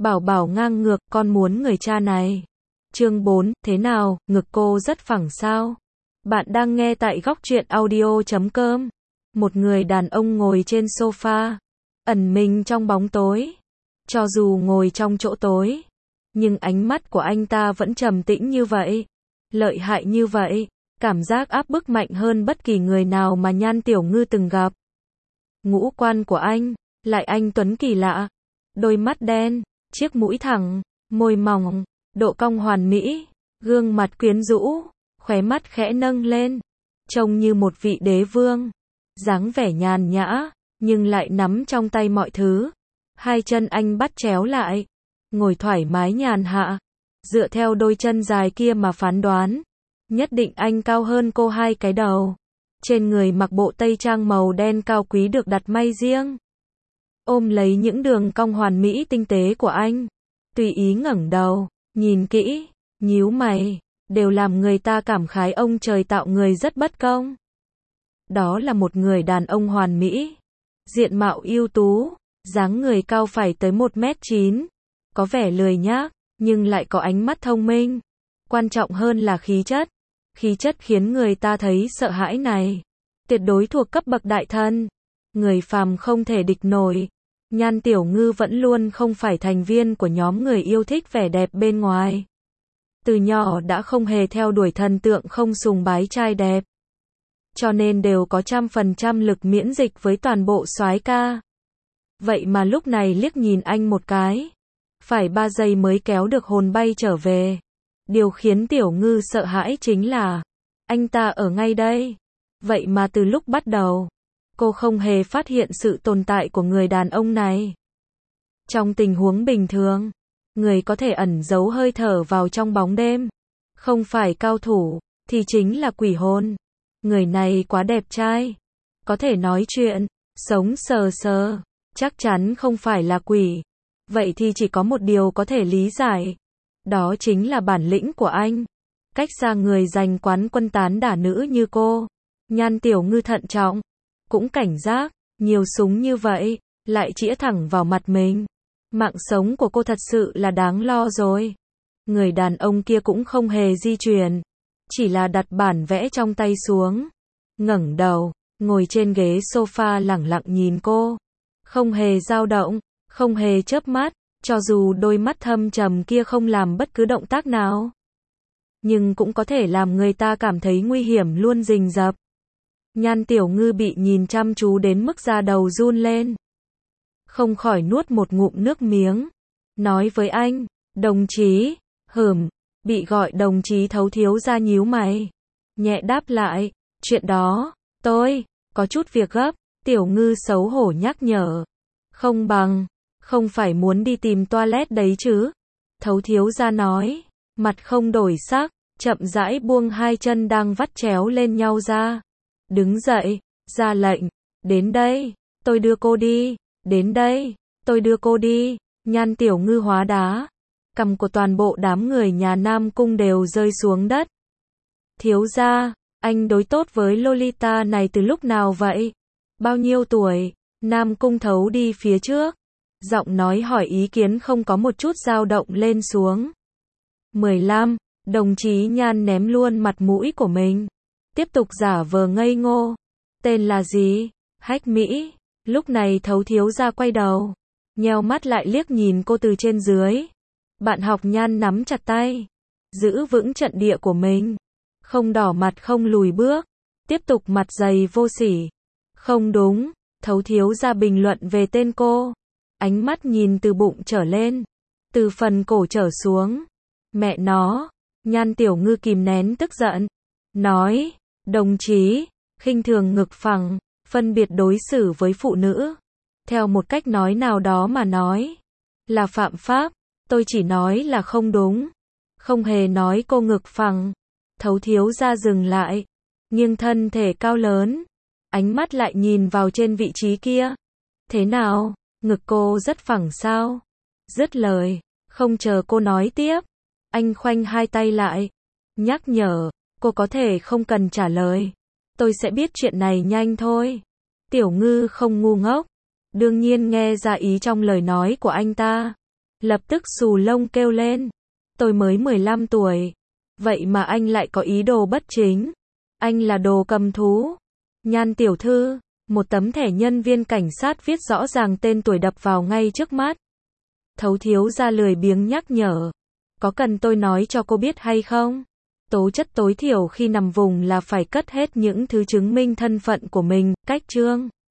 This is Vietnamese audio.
Bảo bảo ngang ngược, con muốn người cha này. Chương 4, thế nào, ngực cô rất phẳng sao? Bạn đang nghe tại góc truyện audio.com. Một người đàn ông ngồi trên sofa, ẩn mình trong bóng tối. Cho dù ngồi trong chỗ tối, nhưng ánh mắt của anh ta vẫn trầm tĩnh như vậy, lợi hại như vậy, cảm giác áp bức mạnh hơn bất kỳ người nào mà Nhan Tiểu Ngư từng gặp. Ngũ quan của anh, lại anh tuấn kỳ lạ, đôi mắt đen, chiếc mũi thẳng, môi mỏng, độ cong hoàn mỹ, gương mặt quyến rũ, khóe mắt khẽ nâng lên, trông như một vị đế vương, dáng vẻ nhàn nhã, nhưng lại nắm trong tay mọi thứ. Hai chân anh bắt chéo lại, ngồi thoải mái nhàn hạ, dựa theo đôi chân dài kia mà phán đoán, nhất định anh cao hơn cô 2 cái đầu. Trên người mặc bộ tây trang màu đen cao quý được đặt may riêng, ôm lấy những đường cong hoàn mỹ tinh tế của anh, tùy ý ngẩng đầu, nhìn kỹ, nhíu mày, đều làm người ta cảm khái ông trời tạo người rất bất công. Đó là một người đàn ông hoàn mỹ, diện mạo ưu tú, dáng người cao phải tới 1m9, có vẻ lười nhác, nhưng lại có ánh mắt thông minh. Quan trọng hơn là khí chất khiến người ta thấy sợ hãi này, tuyệt đối thuộc cấp bậc đại thần, người phàm không thể địch nổi. Nhan Tiểu Ngư vẫn luôn không phải thành viên của nhóm người yêu thích vẻ đẹp bên ngoài. Từ nhỏ đã không hề theo đuổi thần tượng không sùng bái trai đẹp, cho nên đều có 100% lực miễn dịch với toàn bộ soái ca. Vậy mà lúc này liếc nhìn anh một cái, phải 3 giây mới kéo được hồn bay trở về. Điều khiến Tiểu Ngư sợ hãi chính là, anh ta ở ngay đây. Vậy mà từ lúc bắt đầu, cô không hề phát hiện sự tồn tại của người đàn ông này. Trong tình huống bình thường, người có thể ẩn giấu hơi thở vào trong bóng đêm, không phải cao thủ, thì chính là quỷ hồn. Người này quá đẹp trai, có thể nói chuyện, sống sờ sờ, chắc chắn không phải là quỷ. Vậy thì chỉ có một điều có thể lý giải, đó chính là bản lĩnh của anh. Cách xa người giành quán quân tán đả nữ như cô, Nhan Tiểu Ngư thận trọng, cũng cảnh giác, nhiều súng như vậy, lại chĩa thẳng vào mặt mình. Mạng sống của cô thật sự là đáng lo rồi. Người đàn ông kia cũng không hề di chuyển, chỉ là đặt bản vẽ trong tay xuống, ngẩng đầu, ngồi trên ghế sofa lẳng lặng nhìn cô, không hề dao động, không hề chớp mắt, cho dù đôi mắt thâm trầm kia không làm bất cứ động tác nào, nhưng cũng có thể làm người ta cảm thấy nguy hiểm luôn rình rập. Nhan Tiểu Ngư bị nhìn chăm chú đến mức da đầu run lên, không khỏi nuốt một ngụm nước miếng, nói với anh, đồng chí, bị gọi đồng chí Thấu thiếu gia nhíu mày, nhẹ đáp lại, chuyện đó, tôi, có chút việc gấp. Tiểu Ngư xấu hổ nhắc nhở, không phải muốn đi tìm toilet đấy chứ? Thấu thiếu gia nói, mặt không đổi sắc, chậm rãi buông hai chân đang vắt chéo lên nhau ra, đứng dậy, ra lệnh, đến đây, tôi đưa cô đi, đến đây, tôi đưa cô đi. Nhan Tiểu Ngư hóa đá, cằm của toàn bộ đám người nhà Nam Cung đều rơi xuống đất. Thiếu gia, anh đối tốt với Lolita này từ lúc nào vậy? Bao nhiêu tuổi? Nam Cung Thấu đi phía trước, giọng nói hỏi ý kiến không có một chút dao động lên xuống. 15, đồng chí Nhan ném luôn mặt mũi của mình, tiếp tục giả vờ ngây ngô. Tên là gì? Hách Mỹ. Lúc này Thấu thiếu gia quay đầu, nheo mắt lại liếc nhìn cô từ trên dưới. Bạn học Nhan nắm chặt tay, giữ vững trận địa của mình, không đỏ mặt không lùi bước, tiếp tục mặt dày vô sỉ. Không đúng, Thấu thiếu gia bình luận về tên cô, ánh mắt nhìn từ bụng trở lên, từ phần cổ trở xuống. Mẹ nó, Nhan Tiểu Ngư kìm nén tức giận, nói, đồng chí, khinh thường ngực phẳng, phân biệt đối xử với phụ nữ, theo một cách nói nào đó mà nói, là phạm pháp. Tôi chỉ nói là không đúng, không hề nói cô ngực phẳng. Thấu thiếu gia dừng lại, nghiêng thân thể cao lớn, ánh mắt lại nhìn vào trên vị trí kia. Thế nào, ngực cô rất phẳng sao? Dứt lời, không chờ cô nói tiếp, anh khoanh hai tay lại, nhắc nhở, cô có thể không cần trả lời, tôi sẽ biết chuyện này nhanh thôi. Tiểu Ngư không ngu ngốc, đương nhiên nghe ra ý trong lời nói của anh ta. Lập tức xù lông kêu lên. Tôi mới 15 tuổi. Vậy mà anh lại có ý đồ bất chính. Anh là đồ cầm thú. Nhan tiểu thư, một tấm thẻ nhân viên cảnh sát viết rõ ràng tên tuổi đập vào ngay trước mắt. Thấu thiếu gia lười biếng nhắc nhở. Có cần tôi nói cho cô biết hay không? Tố chất tối thiểu khi nằm vùng là phải cất hết những thứ chứng minh thân phận của mình, cách chương.